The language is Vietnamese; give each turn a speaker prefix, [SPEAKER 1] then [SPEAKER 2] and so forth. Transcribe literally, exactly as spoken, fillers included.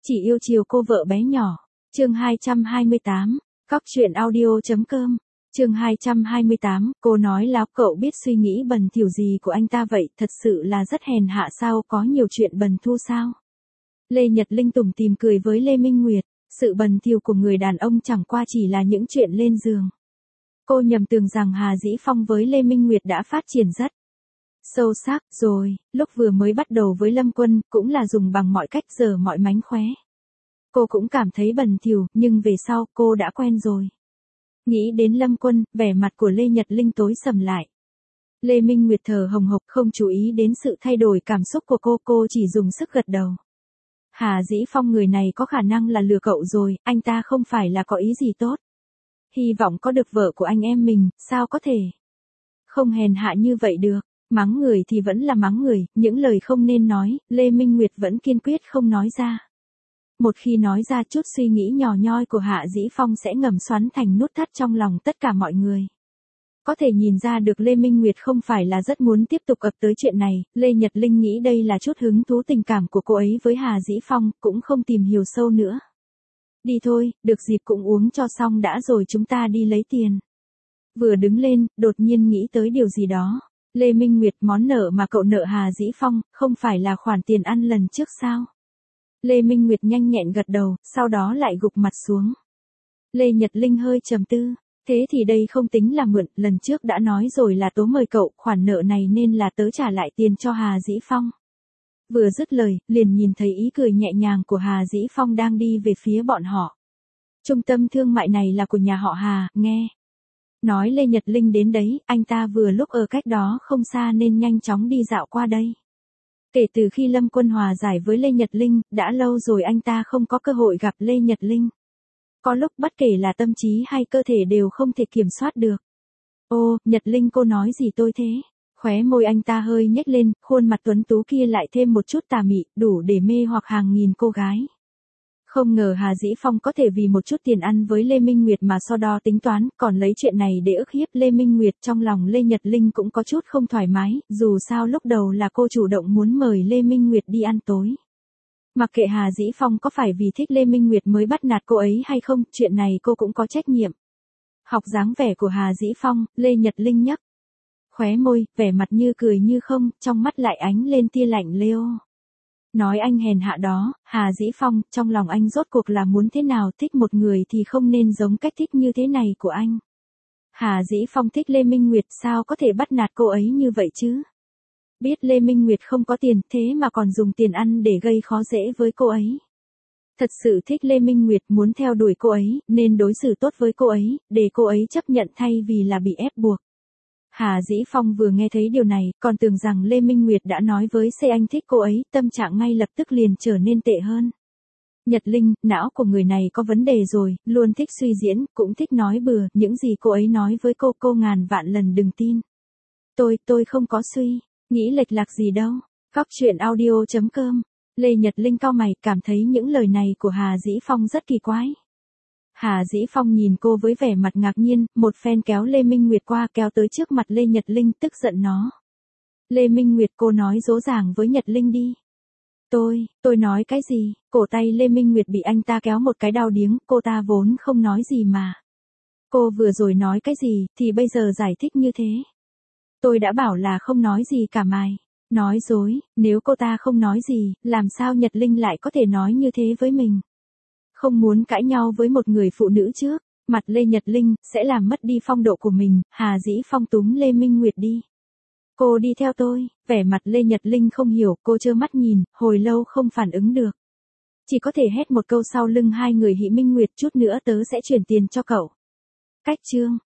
[SPEAKER 1] Chỉ yêu chiều cô vợ bé nhỏ. Chương hai trăm hai mươi tám. Cóc truyện audio.com. Chương hai trăm hai mươi tám, cô nói láo cậu biết suy nghĩ bần thỉu gì của anh ta vậy, thật sự là rất hèn hạ sao, có nhiều chuyện bần thu sao? Lê Nhật Linh tủm tỉm cười với Lê Minh Nguyệt, sự bần thỉu của người đàn ông chẳng qua chỉ là những chuyện lên giường. Cô nhầm tưởng rằng Hà Dĩ Phong với Lê Minh Nguyệt đã phát triển rất sâu sắc rồi, lúc vừa mới bắt đầu với Lâm Quân, cũng là dùng bằng mọi cách giở mọi mánh khóe. Cô cũng cảm thấy bần thỉu, nhưng về sau, cô đã quen rồi. Nghĩ đến Lâm Quân, vẻ mặt của Lê Nhật Linh tối sầm lại. Lê Minh Nguyệt thở hồng hộc không chú ý đến sự thay đổi cảm xúc của cô, cô chỉ dùng sức gật đầu. Hà Dĩ Phong người này có khả năng là lừa cậu rồi, anh ta không phải là có ý gì tốt. Hy vọng có được vợ của anh em mình, sao có thể không hèn hạ như vậy được, mắng người thì vẫn là mắng người, những lời không nên nói, Lê Minh Nguyệt vẫn kiên quyết không nói ra. Một khi nói ra chút suy nghĩ nhỏ nhoi của Hạ Dĩ Phong sẽ ngầm xoắn thành nút thắt trong lòng tất cả mọi người. Có thể nhìn ra được Lê Minh Nguyệt không phải là rất muốn tiếp tục ập tới chuyện này, Lê Nhật Linh nghĩ đây là chút hứng thú tình cảm của cô ấy với Hà Dĩ Phong, cũng không tìm hiểu sâu nữa. Đi thôi, được dịp cũng uống cho xong đã rồi chúng ta đi lấy tiền. Vừa đứng lên, đột nhiên nghĩ tới điều gì đó. Lê Minh Nguyệt, món nợ mà cậu nợ Hà Dĩ Phong, không phải là khoản tiền ăn lần trước sao? Lê Minh Nguyệt nhanh nhẹn gật đầu, sau đó lại gục mặt xuống. Lê Nhật Linh hơi trầm tư, thế thì đây không tính là mượn, lần trước đã nói rồi là tố mời cậu, khoản nợ này nên là tớ trả lại tiền cho Hà Dĩ Phong. Vừa dứt lời, liền nhìn thấy ý cười nhẹ nhàng của Hà Dĩ Phong đang đi về phía bọn họ. Trung tâm thương mại này là của nhà họ Hà, nghe. Nói Lê Nhật Linh đến đấy, anh ta vừa lúc ở cách đó không xa nên nhanh chóng đi dạo qua đây. Kể từ khi Lâm Quân hòa giải với Lê Nhật Linh, đã lâu rồi anh ta không có cơ hội gặp Lê Nhật Linh. Có lúc bất kể là tâm trí hay cơ thể đều không thể kiểm soát được. Ô, Nhật Linh cô nói gì tôi thế? Khóe môi anh ta hơi nhếch lên, khuôn mặt tuấn tú kia lại thêm một chút tà mị, đủ để mê hoặc hàng nghìn cô gái. Không ngờ Hà Dĩ Phong có thể vì một chút tiền ăn với Lê Minh Nguyệt mà so đo tính toán, còn lấy chuyện này để ức hiếp Lê Minh Nguyệt. Trong lòng Lê Nhật Linh cũng có chút không thoải mái, dù sao lúc đầu là cô chủ động muốn mời Lê Minh Nguyệt đi ăn tối. Mặc kệ Hà Dĩ Phong có phải vì thích Lê Minh Nguyệt mới bắt nạt cô ấy hay không, chuyện này cô cũng có trách nhiệm. Học dáng vẻ của Hà Dĩ Phong, Lê Nhật Linh nhấc khóe môi, vẻ mặt như cười như không, trong mắt lại ánh lên tia lạnh lẽo. Nói anh hèn hạ đó, Hà Dĩ Phong, trong lòng anh rốt cuộc là muốn thế nào, thích một người thì không nên giống cách thích như thế này của anh. Hà Dĩ Phong thích Lê Minh Nguyệt, sao có thể bắt nạt cô ấy như vậy chứ? Biết Lê Minh Nguyệt không có tiền, thế mà còn dùng tiền ăn để gây khó dễ với cô ấy. Thật sự thích Lê Minh Nguyệt, muốn theo đuổi cô ấy, nên đối xử tốt với cô ấy, để cô ấy chấp nhận thay vì là bị ép buộc. Hà Dĩ Phong vừa nghe thấy điều này, còn tưởng rằng Lê Minh Nguyệt đã nói với C anh thích cô ấy, tâm trạng ngay lập tức liền trở nên tệ hơn. Nhật Linh, não của người này có vấn đề rồi, luôn thích suy diễn, cũng thích nói bừa, những gì cô ấy nói với cô, cô ngàn vạn lần đừng tin. Tôi, tôi không có suy nghĩ lệch lạc gì đâu. Cóc truyện audio.com. Lê Nhật Linh cau mày, cảm thấy những lời này của Hà Dĩ Phong rất kỳ quái. Hà Dĩ Phong nhìn cô với vẻ mặt ngạc nhiên, một phen kéo Lê Minh Nguyệt qua, kéo tới trước mặt Lê Nhật Linh, tức giận nó. Lê Minh Nguyệt, cô nói dỗ dàng với Nhật Linh đi. Tôi, tôi nói cái gì? Cổ tay Lê Minh Nguyệt bị anh ta kéo một cái đau điếng, cô ta vốn không nói gì mà. Cô vừa rồi nói cái gì, thì bây giờ giải thích như thế. Tôi đã bảo là không nói gì cả mày. Nói dối, nếu cô ta không nói gì, làm sao Nhật Linh lại có thể nói như thế với mình? Không muốn cãi nhau với một người phụ nữ trước, mặt Lê Nhật Linh, sẽ làm mất đi phong độ của mình. Hà Dĩ Phong túm Lê Minh Nguyệt đi. Cô đi theo tôi, vẻ mặt Lê Nhật Linh không hiểu, cô trơ mắt nhìn, hồi lâu không phản ứng được. Chỉ có thể hét một câu sau lưng hai người. Hỷ Minh Nguyệt, chút nữa tớ sẽ chuyển tiền cho cậu. Cách chương.